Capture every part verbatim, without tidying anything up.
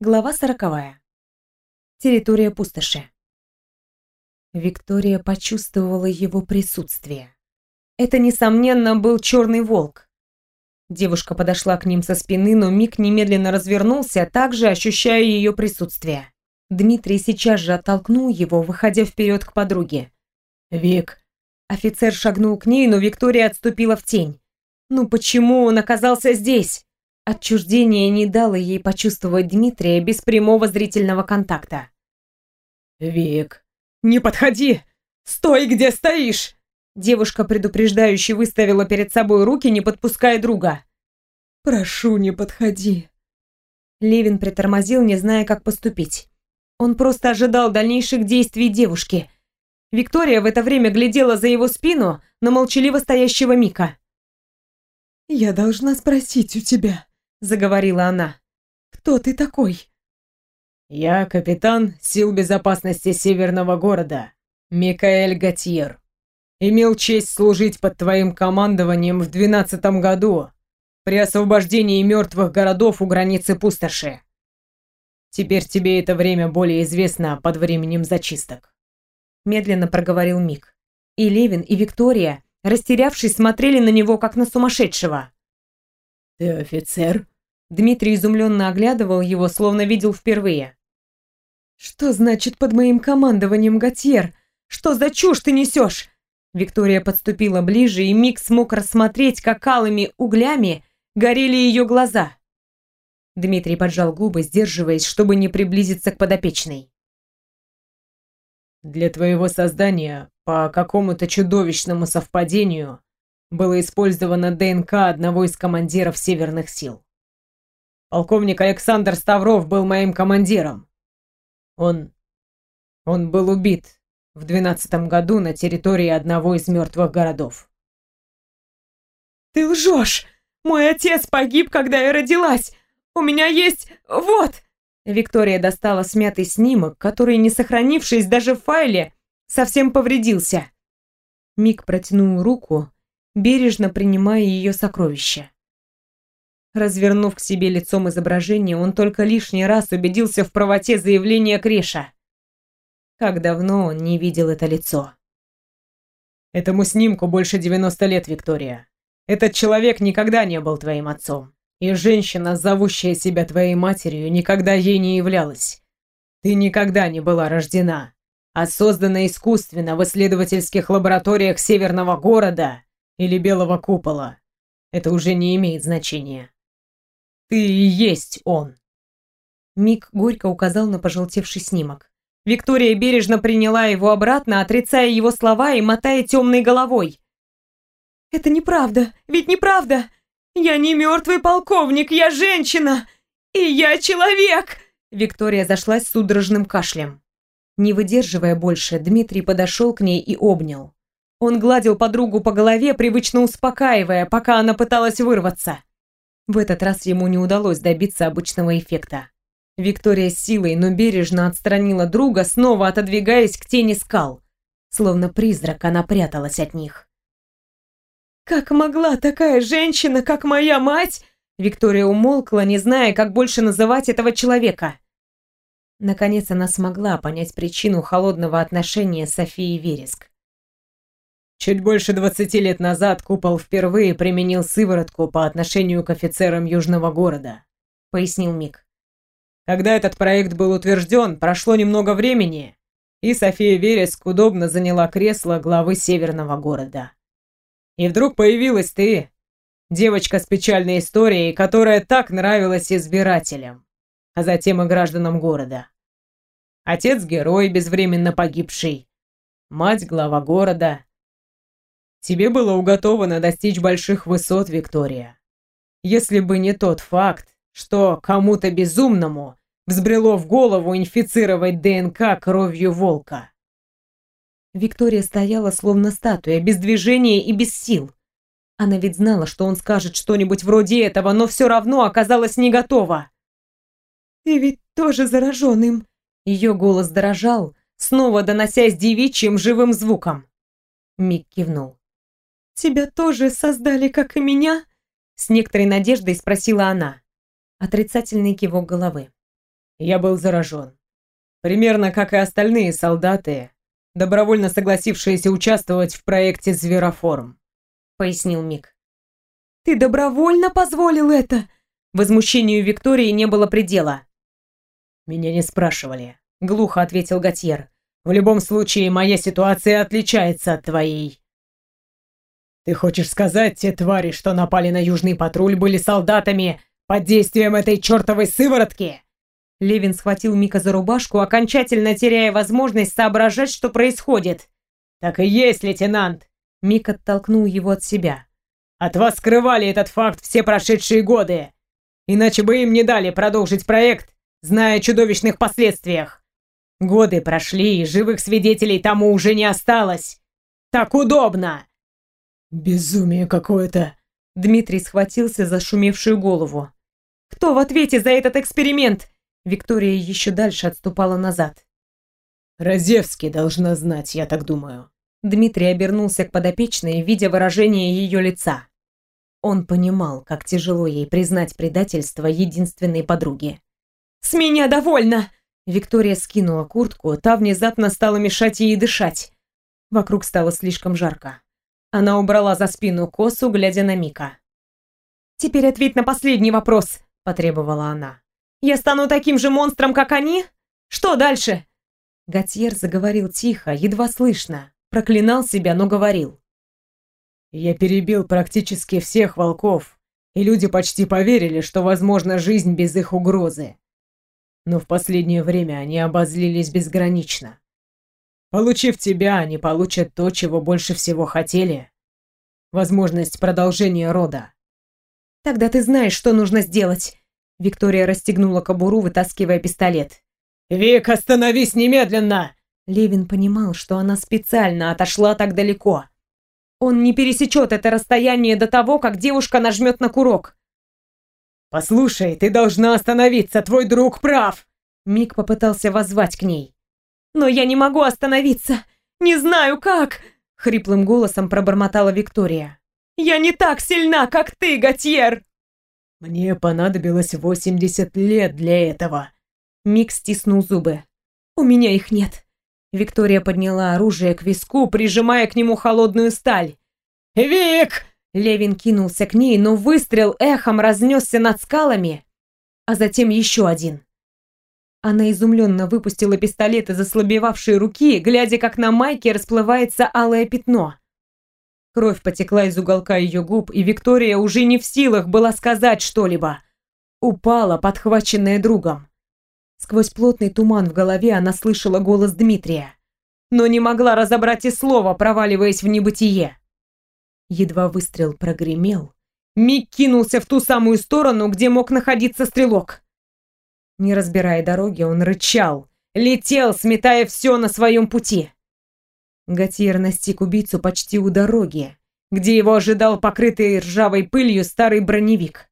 Глава сороковая. Территория пустоши. Виктория почувствовала его присутствие. Это, несомненно, был черный волк. Девушка подошла к ним со спины, но Мик немедленно развернулся, также ощущая ее присутствие. Дмитрий сейчас же оттолкнул его, выходя вперед к подруге. «Вик!» Офицер шагнул к ней, но Виктория отступила в тень. «Ну почему он оказался здесь?» Отчуждение не дало ей почувствовать Дмитрия без прямого зрительного контакта. «Вик, не подходи! Стой, где стоишь!» Девушка предупреждающе выставила перед собой руки, не подпуская друга. «Прошу, не подходи!» Левин притормозил, не зная, как поступить. Он просто ожидал дальнейших действий девушки. Виктория в это время глядела за его спину на молчаливо стоящего Мика. «Я должна спросить у тебя», — заговорила она. «Кто ты такой?» «Я капитан сил безопасности Северного города, Микаэль Готьер. Имел честь служить под твоим командованием в двенадцатом году при освобождении мертвых городов у границы пустоши. Теперь тебе это время более известно под временем зачисток», — медленно проговорил Мик. И Левин, и Виктория, растерявшись, смотрели на него, как на сумасшедшего. «Ты офицер?» Дмитрий изумленно оглядывал его, словно видел впервые. «Что значит под моим командованием, Готьер? Что за чушь ты несешь?» Виктория подступила ближе, и Мик смог рассмотреть, как алыми углями горели ее глаза. Дмитрий поджал губы, сдерживаясь, чтобы не приблизиться к подопечной. «Для твоего создания, по какому-то чудовищному совпадению, было использовано ДНК одного из командиров Северных сил. Полковник Александр Ставров был моим командиром. Он... он был убит в двенадцатом году на территории одного из мертвых городов». «Ты лжешь! Мой отец погиб, когда я родилась! У меня есть... вот!» Виктория достала смятый снимок, который, не сохранившись даже в файле, совсем повредился. Мик протянул руку, бережно принимая ее сокровище. Развернув к себе лицом изображение, он только лишний раз убедился в правоте заявления Креша. Как давно он не видел это лицо. «Этому снимку больше девяноста лет, Виктория. Этот человек никогда не был твоим отцом. И женщина, зовущая себя твоей матерью, никогда ей не являлась. Ты никогда не была рождена, а создана искусственно в исследовательских лабораториях Северного города или Белого купола. Это уже не имеет значения. Ты и есть он». Мик горько указал на пожелтевший снимок. Виктория бережно приняла его обратно, отрицая его слова и мотая темной головой. «Это неправда, ведь неправда! Я не мертвый полковник, я женщина! И я человек!» Виктория зашлась судорожным кашлем. Не выдерживая больше, Дмитрий подошел к ней и обнял. Он гладил подругу по голове, привычно успокаивая, пока она пыталась вырваться. В этот раз ему не удалось добиться обычного эффекта. Виктория с силой, но бережно отстранила друга, снова отодвигаясь к тени скал. Словно призрак, она пряталась от них. «Как могла такая женщина, как моя мать?» Виктория умолкла, не зная, как больше называть этого человека. Наконец она смогла понять причину холодного отношения Софии Вереск. «Чуть больше двадцати лет назад Купол впервые применил сыворотку по отношению к офицерам Южного города», — пояснил Мик. «Когда этот проект был утвержден, прошло немного времени, и София Вереск удобно заняла кресло главы Северного города. И вдруг появилась ты, девочка с печальной историей, которая так нравилась избирателям, а затем и гражданам города. Отец-герой, безвременно погибший, мать глава города. Тебе было уготовано достичь больших высот, Виктория. Если бы не тот факт, что кому-то безумному взбрело в голову инфицировать ДНК кровью волка». Виктория стояла словно статуя, без движения и без сил. Она ведь знала, что он скажет что-нибудь вроде этого, но все равно оказалась не готова. «Ты ведь тоже заражен им?» Ее голос дрожал, снова доносясь девичьим живым звуком. Мик кивнул. «Тебя тоже создали, как и меня?» С некоторой надеждой спросила она. Отрицательный кивок головы. Я был заражен. Примерно как и остальные солдаты, добровольно согласившиеся участвовать в проекте «Звероформ», — пояснил Мик. «Ты добровольно позволил это?» Возмущению Виктории не было предела. «Меня не спрашивали», — глухо ответил Готьер. «В любом случае, моя ситуация отличается от твоей». «Ты хочешь сказать, те твари, что напали на Южный патруль, были солдатами под действием этой чертовой сыворотки?» Левин схватил Мика за рубашку, окончательно теряя возможность соображать, что происходит. «Так и есть, лейтенант!» Мик оттолкнул его от себя. «От вас скрывали этот факт все прошедшие годы. Иначе бы им не дали продолжить проект, зная о чудовищных последствиях. Годы прошли, и живых свидетелей тому уже не осталось. Так удобно!» «Безумие какое-то!» Дмитрий схватился за шумевшую голову. «Кто в ответе за этот эксперимент?» Виктория еще дальше отступала назад. «Разевский должна знать, я так думаю». Дмитрий обернулся к подопечной, видя выражение ее лица. Он понимал, как тяжело ей признать предательство единственной подруги. «С меня довольно!» Виктория скинула куртку, та внезапно стала мешать ей дышать. Вокруг стало слишком жарко. Она убрала за спину косу, глядя на Мика. «Теперь ответь на последний вопрос», — потребовала она. «Я стану таким же монстром, как они? Что дальше?» Готьер заговорил тихо, едва слышно. Проклинал себя, но говорил. «Я перебил практически всех волков, и люди почти поверили, что возможна жизнь без их угрозы. Но в последнее время они обозлились безгранично. Получив тебя, они получат то, чего больше всего хотели. Возможность продолжения рода». «Тогда ты знаешь, что нужно сделать». Виктория расстегнула кобуру, вытаскивая пистолет. «Вик, остановись немедленно!» Левин понимал, что она специально отошла так далеко. Он не пересечет это расстояние до того, как девушка нажмет на курок. «Послушай, ты должна остановиться, твой друг прав!» Мик попытался воззвать к ней. «Но я не могу остановиться! Не знаю как!» Хриплым голосом пробормотала Виктория. «Я не так сильна, как ты, Готьер!» «Мне понадобилось восемьдесят лет для этого!» Мик стиснул зубы. «У меня их нет!» Виктория подняла оружие к виску, прижимая к нему холодную сталь. «Вик!» Левин кинулся к ней, но выстрел эхом разнесся над скалами, а затем еще один. Она изумленно выпустила пистолет из ослабевавшей руки, глядя, как на майке расплывается алое пятно. Кровь потекла из уголка ее губ, и Виктория уже не в силах была сказать что-либо. Упала, подхваченная другом. Сквозь плотный туман в голове она слышала голос Дмитрия, но не могла разобрать и слова, проваливаясь в небытие. Едва выстрел прогремел, Мик кинулся в ту самую сторону, где мог находиться стрелок. Не разбирая дороги, он рычал, летел, сметая все на своем пути. Готьер настиг убийцу почти у дороги, где его ожидал покрытый ржавой пылью старый броневик.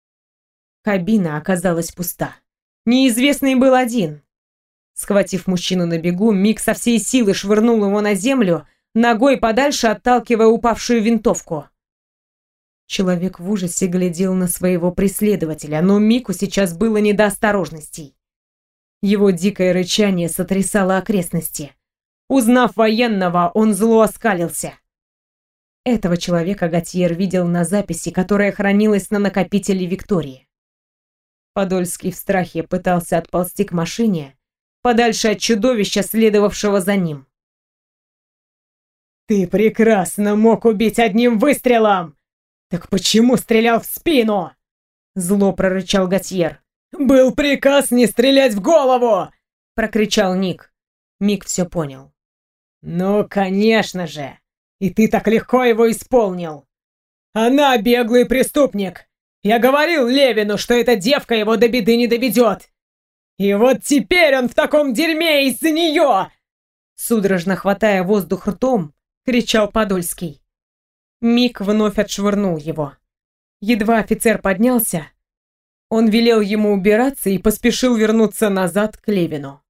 Кабина оказалась пуста. Неизвестный был один. Схватив мужчину на бегу, Мик со всей силы швырнул его на землю, ногой подальше отталкивая упавшую винтовку. Человек в ужасе глядел на своего преследователя, но Мику сейчас было не до осторожностей. Его дикое рычание сотрясало окрестности. Узнав военного, он зло оскалился. Этого человека Готьер видел на записи, которая хранилась на накопителе Виктории. Подольский в страхе пытался отползти к машине, подальше от чудовища, следовавшего за ним. «Ты прекрасно мог убить одним выстрелом! Так почему стрелял в спину?» Зло прорычал Готьер. «Был приказ не стрелять в голову!» Прокричал Ник. Мик все понял. «Ну, конечно же! И ты так легко его исполнил! Она беглый преступник! Я говорил Левину, что эта девка его до беды не доведет! И вот теперь он в таком дерьме из-за нее!» Судорожно хватая воздух ртом, кричал Подольский. Мик вновь отшвырнул его. Едва офицер поднялся, он велел ему убираться и поспешил вернуться назад к Левину.